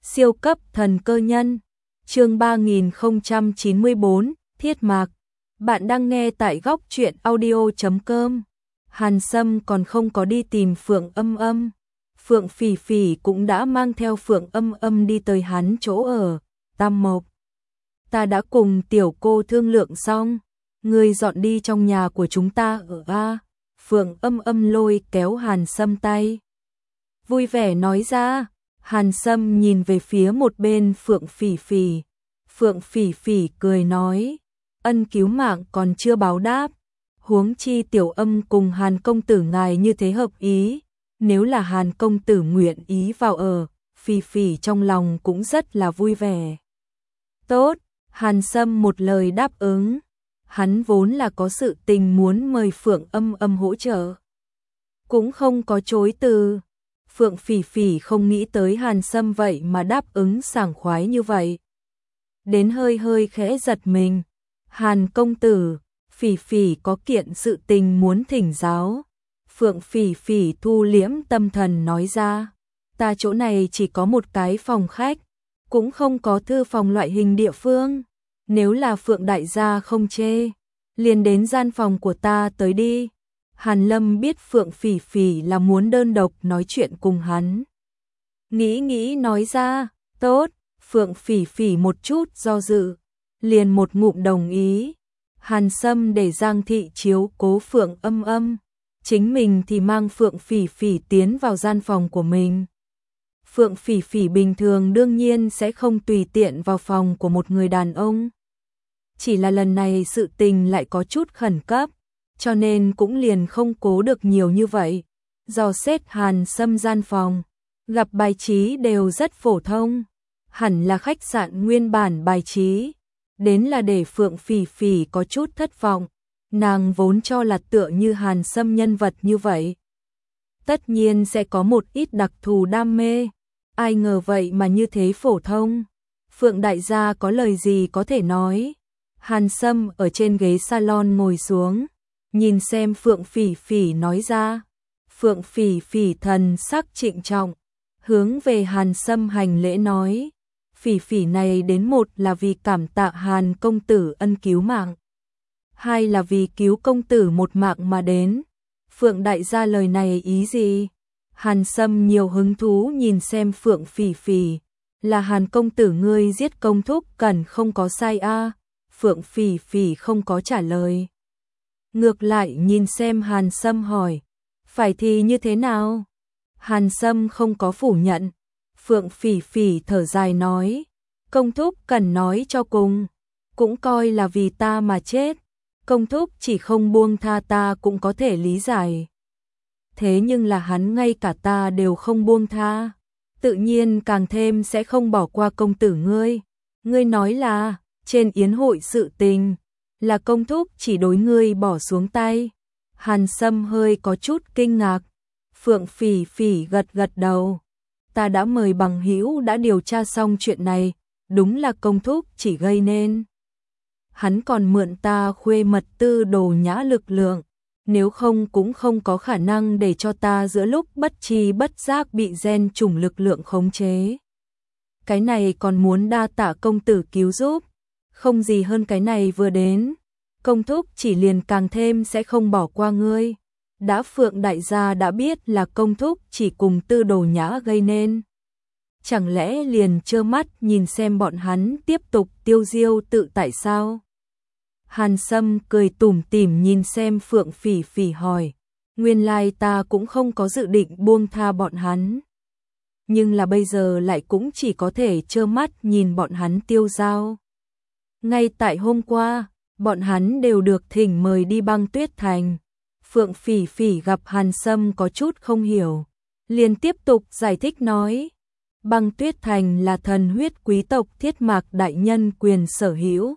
Siêu cấp thần cơ nhân. Chương 3094, Thiết Mạc. Bạn đang nghe tại góc truyện audio.com. Hàn Sâm còn không có đi tìm Phượng Âm Âm. Phượng Phỉ Phỉ cũng đã mang theo Phượng Âm Âm đi tới hắn chỗ ở, Tam Mộc. Ta đã cùng tiểu cô thương lượng xong, ngươi dọn đi trong nhà của chúng ta ở A. Phượng Âm Âm lôi kéo Hàn Sâm tay, vui vẻ nói ra. Hàn Sâm nhìn về phía một bên Phượng Phỉ Phỉ. Phượng Phỉ Phỉ cười nói, ân cứu mạng còn chưa báo đáp, huống chi tiểu Âm cùng Hàn công tử ngài như thế hợp ý, nếu là Hàn công tử nguyện ý vào ở, Phỉ Phỉ trong lòng cũng rất là vui vẻ. Tốt, Hàn Sâm một lời đáp ứng. Hắn vốn là có sự tình muốn mời Phượng Âm Âm hỗ trợ, cũng không có chối từ. Phượng Phỉ Phỉ không nghĩ tới Hàn Sâm vậy mà đáp ứng sảng khoái như vậy, đến hơi hơi khẽ giật mình. Hàn công tử, Phỉ Phỉ có kiện sự tình muốn thỉnh giáo. Phượng Phỉ Phỉ thu liễm tâm thần nói ra, ta chỗ này chỉ có một cái phòng khách, cũng không có thư phòng loại hình địa phương. Nếu là Phượng đại gia không chê, liền đến gian phòng của ta tới đi. Hàn Lâm biết Phượng Phỉ Phỉ là muốn đơn độc nói chuyện cùng hắn, nghĩ nói ra, tốt. Phượng Phỉ Phỉ một chút do dự, liền một ngụm đồng ý. Hàn Sâm để Giang thị chiếu cố Phượng Âm Âm, chính mình thì mang Phượng Phỉ Phỉ tiến vào gian phòng của mình. Phượng Phỉ Phỉ bình thường đương nhiên sẽ không tùy tiện vào phòng của một người đàn ông, chỉ là lần này sự tình lại có chút khẩn cấp, cho nên cũng liền không cố được nhiều như vậy. Dò xét Hàn Sâm gian phòng, gặp bài trí đều rất phổ thông, hẳn là khách sạn nguyên bản bài trí, đến là để Phượng Phỉ Phỉ có chút thất vọng. Nàng vốn cho là tựa như Hàn Sâm nhân vật như vậy, tất nhiên sẽ có một ít đặc thù đam mê, ai ngờ vậy mà như thế phổ thông. Phượng đại gia có lời gì có thể nói. Hàn Sâm ở trên ghế salon ngồi xuống, nhìn xem Phượng Phỉ Phỉ nói ra. Phượng Phỉ Phỉ thần sắc trịnh trọng, hướng về Hàn Sâm hành lễ nói, Phỉ Phỉ này đến một là vì cảm tạ Hàn công tử ân cứu mạng, hai là vì cứu công tử một mạng mà đến. Phượng đại gia lời này ý gì? Hàn Sâm nhiều hứng thú nhìn xem Phượng Phỉ Phỉ, là Hàn công tử ngươi giết công thúc cần không có sai a? Phượng Phỉ Phỉ không có trả lời, ngược lại nhìn xem Hàn Sâm hỏi, phải thì như thế nào? Hàn Sâm không có phủ nhận. Phượng Phỉ Phỉ thở dài nói, công thúc cần nói cho cùng, cũng coi là vì ta mà chết, công thúc chỉ không buông tha ta cũng có thể lý giải. Thế nhưng là hắn ngay cả ta đều không buông tha, tự nhiên càng thêm sẽ không bỏ qua công tử ngươi. Ngươi nói là, trên yến hội sự tình, là công thúc chỉ đối ngươi bỏ xuống tay. Hàn Sâm hơi có chút kinh ngạc. Phượng Phỉ Phỉ gật gật đầu, ta đã mời bằng hữu đã điều tra xong chuyện này, đúng là công thúc chỉ gây nên. Hắn còn mượn ta khuê mật tư đồ nhã lực lượng, nếu không cũng không có khả năng để cho ta giữa lúc bất tri bất giác bị gen chủng lực lượng khống chế. Cái này còn muốn đa tạ công tử cứu giúp, không gì hơn cái này vừa đến, công thúc chỉ liền càng thêm sẽ không bỏ qua ngươi. Đã Phượng đại gia đã biết là công thúc chỉ cùng tư đồ nhã gây nên, chẳng lẽ liền trơ mắt nhìn xem bọn hắn tiếp tục tiêu diêu tự tại sao? Hàn Sâm cười tủm tỉm nhìn xem Phượng Phỉ Phỉ hỏi, nguyên lai ta cũng không có dự định buông tha bọn hắn, nhưng là bây giờ lại cũng chỉ có thể trơ mắt nhìn bọn hắn tiêu dao. Ngay tại hôm qua, bọn hắn đều được thỉnh mời đi Băng Tuyết Thành. Phượng Phỉ Phỉ gặp Hàn Sâm có chút không hiểu, liền tiếp tục giải thích nói, Băng Tuyết Thành là thần huyết quý tộc Thiết Mạc đại nhân quyền sở hữu.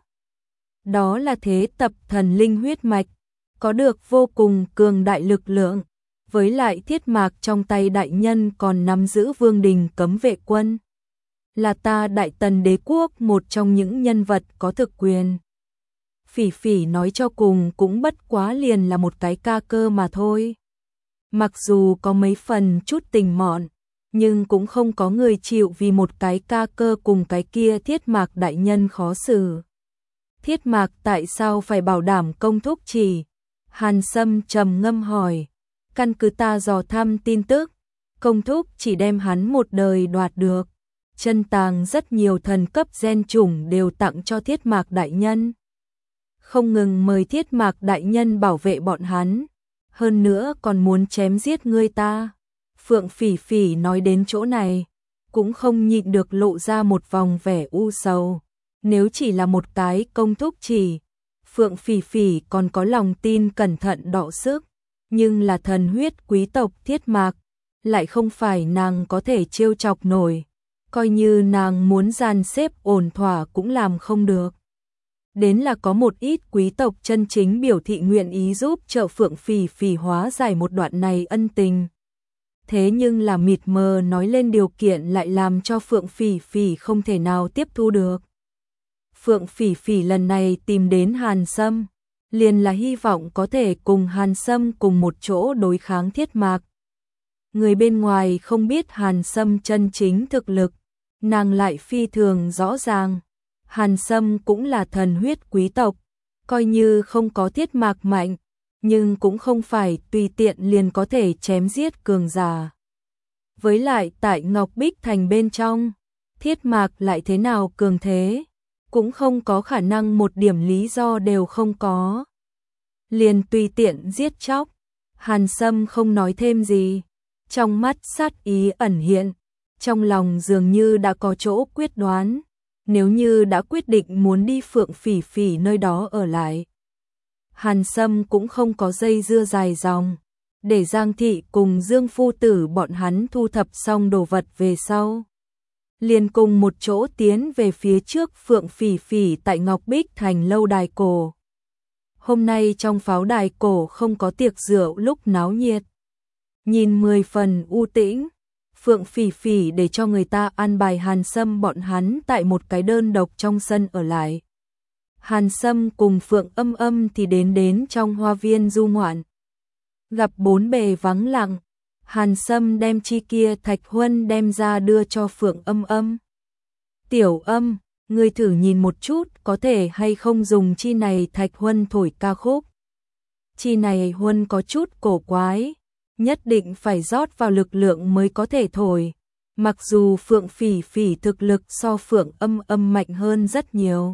Đó là thế tập thần linh huyết mạch, có được vô cùng cường đại lực lượng, với lại Thiết Mạc trong tay đại nhân còn nắm giữ vương đình cấm vệ quân, là ta Đại Tần đế quốc một trong những nhân vật có thực quyền. Phỉ Phỉ nói cho cùng cũng bất quá liền là một cái ca cơ mà thôi. Mặc dù có mấy phần chút tình mọn, nhưng cũng không có người chịu vì một cái ca cơ cùng cái kia Thiết Mạc đại nhân khó xử. Thiết Mạc tại sao phải bảo đảm công thúc chỉ? Hàn Sâm trầm ngâm hỏi. Căn cứ ta dò thăm tin tức, công thúc chỉ đem hắn một đời đoạt được. Chân tàng rất nhiều thần cấp gen chủng đều tặng cho Thiết Mạc đại nhân. Không ngừng mời Thiết Mạc đại nhân bảo vệ bọn hắn, hơn nữa còn muốn chém giết ngươi ta. Phượng Phỉ Phỉ nói đến chỗ này, cũng không nhịn được lộ ra một vòng vẻ u sầu. Nếu chỉ là một cái công thúc chỉ, Phượng Phỉ Phỉ còn có lòng tin cẩn thận đọ sức, nhưng là thần huyết quý tộc Thiết Mạc, lại không phải nàng có thể trêu chọc nổi, coi như nàng muốn dàn xếp ổn thỏa cũng làm không được. Đến là có một ít quý tộc chân chính biểu thị nguyện ý giúp trợ Phượng Phỉ Phỉ hóa giải một đoạn này ân tình. Thế nhưng là mịt mờ nói lên điều kiện lại làm cho Phượng Phỉ Phỉ không thể nào tiếp thu được. Phượng Phỉ Phỉ lần này tìm đến Hàn Sâm, liền là hy vọng có thể cùng Hàn Sâm cùng một chỗ đối kháng Thiết Mạc. Người bên ngoài không biết Hàn Sâm chân chính thực lực, nàng lại phi thường rõ ràng. Hàn Sâm cũng là thần huyết quý tộc, coi như không có Thiết Mạc mạnh, nhưng cũng không phải tùy tiện liền có thể chém giết cường giả. Với lại tại Ngọc Bích Thành bên trong, Thiết Mạc lại thế nào cường thế, cũng không có khả năng một điểm lý do đều không có. Liền tùy tiện giết chóc, Hàn Sâm không nói thêm gì, trong mắt sát ý ẩn hiện, trong lòng dường như đã có chỗ quyết đoán. Nếu như đã quyết định muốn đi Phượng Phỉ Phỉ nơi đó ở lại, Hàn Sâm cũng không có dây dưa dài dòng, để Giang Thị cùng Dương Phu Tử bọn hắn thu thập xong đồ vật về sau, liền cùng một chỗ tiến về phía trước Phượng Phỉ Phỉ tại Ngọc Bích Thành lâu đài cổ. Hôm nay trong pháo đài cổ không có tiệc rượu lúc náo nhiệt, nhìn 10 phần u tĩnh. Phượng Phỉ Phỉ để cho người ta an bài Hàn Sâm bọn hắn tại một cái đơn độc trong sân ở lại. Hàn Sâm cùng Phượng Âm Âm thì đến trong hoa viên du ngoạn. Gặp bốn bề vắng lặng, Hàn Sâm đem chi kia thạch huân đem ra đưa cho Phượng Âm Âm. Tiểu Âm, ngươi thử nhìn một chút có thể hay không dùng chi này thạch huân thổi ca khúc. Chi này huân có chút cổ quái, nhất định phải rót vào lực lượng mới có thể thổi. Mặc dù Phượng Phỉ Phỉ thực lực so Phượng Âm Âm mạnh hơn rất nhiều,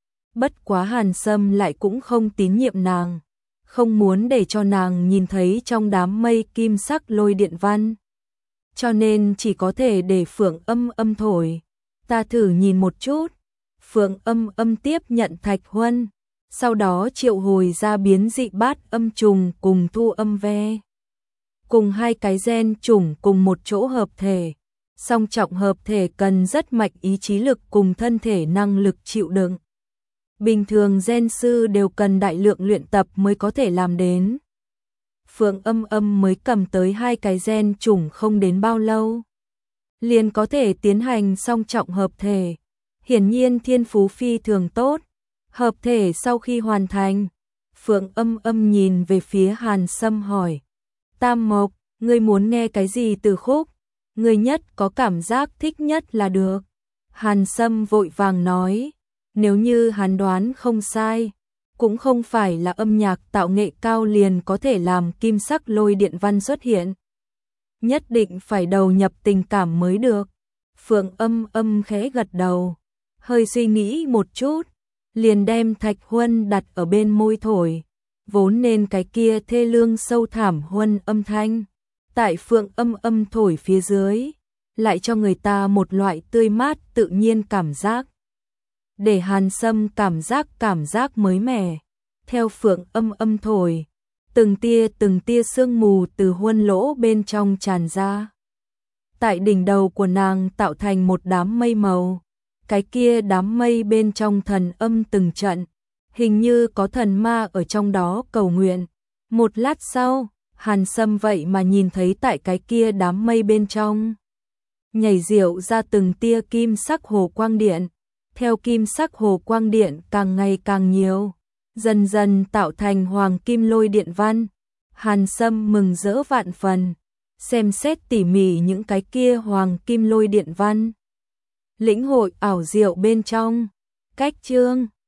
bất quá Hàn Sâm lại cũng không tín nhiệm nàng, không muốn để cho nàng nhìn thấy trong đám mây kim sắc lôi điện văn, cho nên chỉ có thể để Phượng Âm Âm thổi. Ta thử nhìn một chút. Phượng Âm Âm tiếp nhận thạch huân, sau đó triệu hồi ra biến dị bát âm trùng cùng thu âm ve, cùng hai cái gen chủng cùng một chỗ hợp thể. Song trọng hợp thể cần rất mạnh ý chí lực cùng thân thể năng lực chịu đựng. Bình thường gen sư đều cần đại lượng luyện tập mới có thể làm đến. Phượng Âm Âm mới cầm tới hai cái gen chủng không đến bao lâu, liền có thể tiến hành song trọng hợp thể. Hiển nhiên thiên phú phi thường tốt. Hợp thể sau khi hoàn thành, Phượng Âm Âm nhìn về phía Hàn Sâm hỏi: Tam Mộc, ngươi muốn nghe cái gì từ khúc? Ngươi nhất có cảm giác thích nhất là được. Hàn Sâm vội vàng nói, nếu như hắn đoán không sai, cũng không phải là âm nhạc tạo nghệ cao liền có thể làm kim sắc lôi điện văn xuất hiện. Nhất định phải đầu nhập tình cảm mới được. Phượng Âm Âm khẽ gật đầu, hơi suy nghĩ một chút, liền đem thạch huân đặt ở bên môi thổi, vốn nên cái kia thê lương sâu thẳm huân âm thanh, tại Phượng Âm Âm thổi phía dưới, lại cho người ta một loại tươi mát tự nhiên cảm giác. Để Hàn Sâm cảm giác mới mẻ. Theo Phượng Âm Âm thổi, từng tia sương mù từ huân lỗ bên trong tràn ra. Tại đỉnh đầu của nàng tạo thành một đám mây màu. Cái kia đám mây bên trong thần âm từng trận, hình như có thần ma ở trong đó cầu nguyện. Một lát sau, Hàn Sâm vậy mà nhìn thấy tại cái kia đám mây bên trong nhảy diệu ra từng tia kim sắc hồ quang điện. Theo kim sắc hồ quang điện càng ngày càng nhiều, dần dần tạo thành hoàng kim lôi điện văn. Hàn Sâm mừng rỡ vạn phần, xem xét tỉ mỉ những cái kia hoàng kim lôi điện văn. Lĩnh hội ảo diệu bên trong. Cách chương